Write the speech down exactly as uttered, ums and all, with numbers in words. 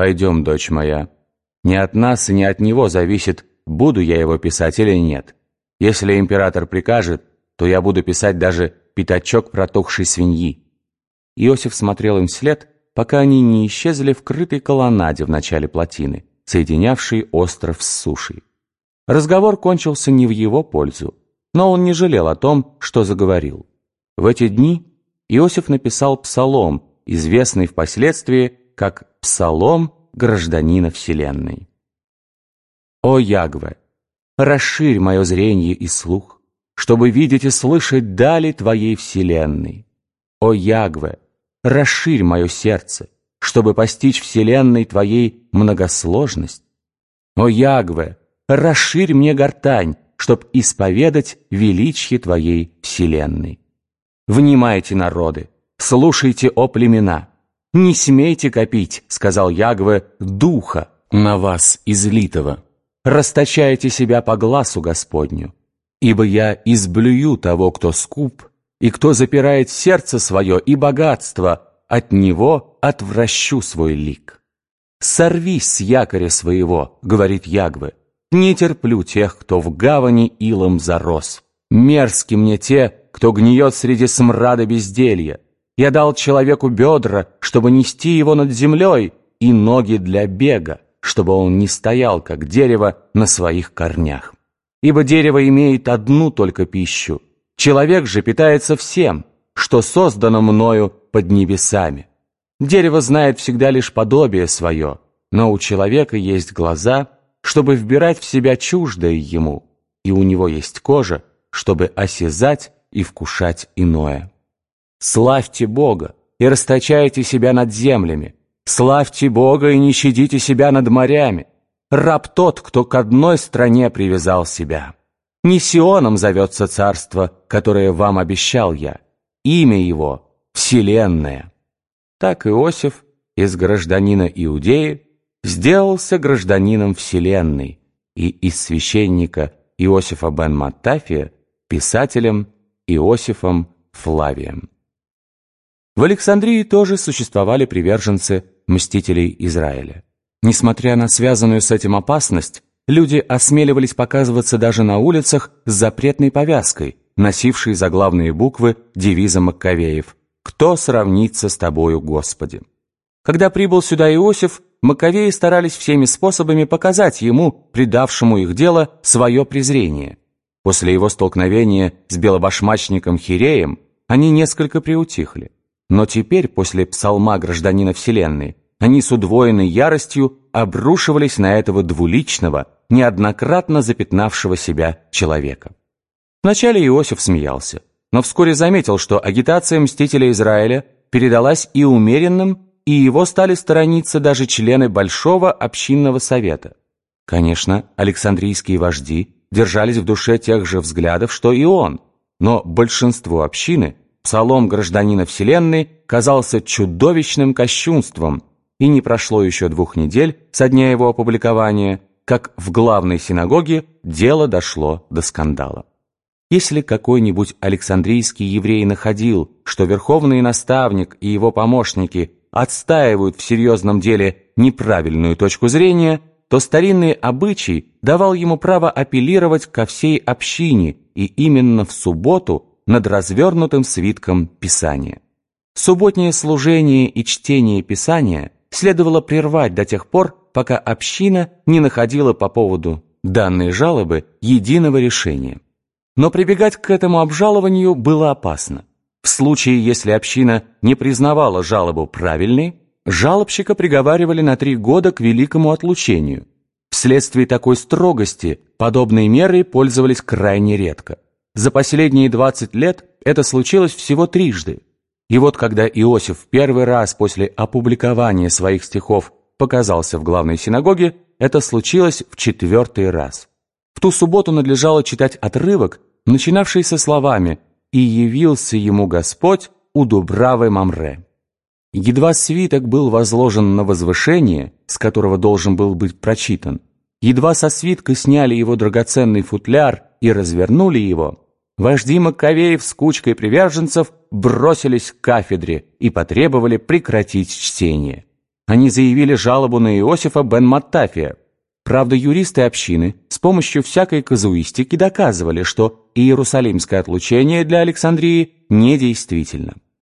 «Пойдем, дочь моя. Не от нас и не от него зависит, буду я его писать или нет. Если император прикажет, то я буду писать даже пятачок протухшей свиньи». Иосиф смотрел им вслед, пока они не исчезли в крытой колоннаде в начале плотины, соединявшей остров с сушей. Разговор кончился не в его пользу, но он не жалел о том, что заговорил. В эти дни Иосиф написал псалом, известный впоследствии как «Псалом гражданина Вселенной». «О Ягве, расширь мое зрение и слух, чтобы видеть и слышать дали Твоей Вселенной. О Ягве, расширь мое сердце, чтобы постичь Вселенной Твоей многосложность. О Ягве, расширь мне гортань, чтоб исповедать величие Твоей Вселенной. Внимайте, народы, слушайте, о племена. Не смейте копить, сказал Ягве, духа на вас излитого. Расточайте себя по глазу Господню, ибо я изблюю того, кто скуп, и кто запирает сердце свое и богатство, от него отвращу свой лик. Сорвись с якоря своего, говорит Ягве, не терплю тех, кто в гавани илом зарос. Мерзки мне те, кто гниет среди смрада безделья. Я дал человеку бедра, чтобы нести его над землей, и ноги для бега, чтобы он не стоял, как дерево, на своих корнях. Ибо дерево имеет одну только пищу, человек же питается всем, что создано мною под небесами. Дерево знает всегда лишь подобие свое, но у человека есть глаза, чтобы вбирать в себя чуждое ему, и у него есть кожа, чтобы осязать и вкушать иное. Славьте Бога и расточайте себя над землями, славьте Бога и не щадите себя над морями. Раб тот, кто к одной стране привязал себя. Не Сионом зовется царство, которое вам обещал я, имя его — Вселенная. Так Иосиф из гражданина Иудеи сделался гражданином Вселенной и из священника Иосифа бен Маттафия писателем Иосифом Флавием. В Александрии тоже существовали приверженцы мстителей Израиля. Несмотря на связанную с этим опасность, люди осмеливались показываться даже на улицах с запретной повязкой, носившей заглавные буквы девиза Маккавеев «Кто сравнится с тобою, Господи?». Когда прибыл сюда Иосиф, Маккавеи старались всеми способами показать ему, предавшему их дело, свое презрение. После его столкновения с белобашмачником Хиреем они несколько приутихли. Но теперь, после псалма гражданина Вселенной, они с удвоенной яростью обрушивались на этого двуличного, неоднократно запятнавшего себя человека. Вначале Иосиф смеялся, но вскоре заметил, что агитация мстителя Израиля передалась и умеренным, и его стали сторониться даже члены Большого общинного совета. Конечно, александрийские вожди держались в душе тех же взглядов, что и он, но большинству общины псалом гражданина Вселенной казался чудовищным кощунством, и не прошло еще двух недель со дня его опубликования, как в главной синагоге дело дошло до скандала. Если какой-нибудь александрийский еврей находил, что верховный наставник и его помощники отстаивают в серьезном деле неправильную точку зрения, то старинный обычай давал ему право апеллировать ко всей общине и именно в субботу над развернутым свитком Писания. Субботнее служение и чтение Писания следовало прервать до тех пор, пока община не находила по поводу данной жалобы единого решения. Но прибегать к этому обжалованию было опасно. В случае, если община не признавала жалобу правильной, жалобщика приговаривали на три года к великому отлучению. Вследствие такой строгости подобные меры пользовались крайне редко. За последние двадцать лет это случилось всего трижды. И вот когда Иосиф в первый раз после опубликования своих стихов показался в главной синагоге, это случилось в четвертый раз. В ту субботу надлежало читать отрывок, начинавшийся словами «И явился ему Господь у Дубравы Мамре». Едва свиток был возложен на возвышение, с которого должен был быть прочитан, едва со свитка сняли его драгоценный футляр и развернули его, вожди Маккавеев с кучкой приверженцев бросились к кафедре и потребовали прекратить чтение. Они заявили жалобу на Иосифа бен Маттафия. Правда, юристы общины с помощью всякой казуистики доказывали, что иерусалимское отлучение для Александрии недействительно.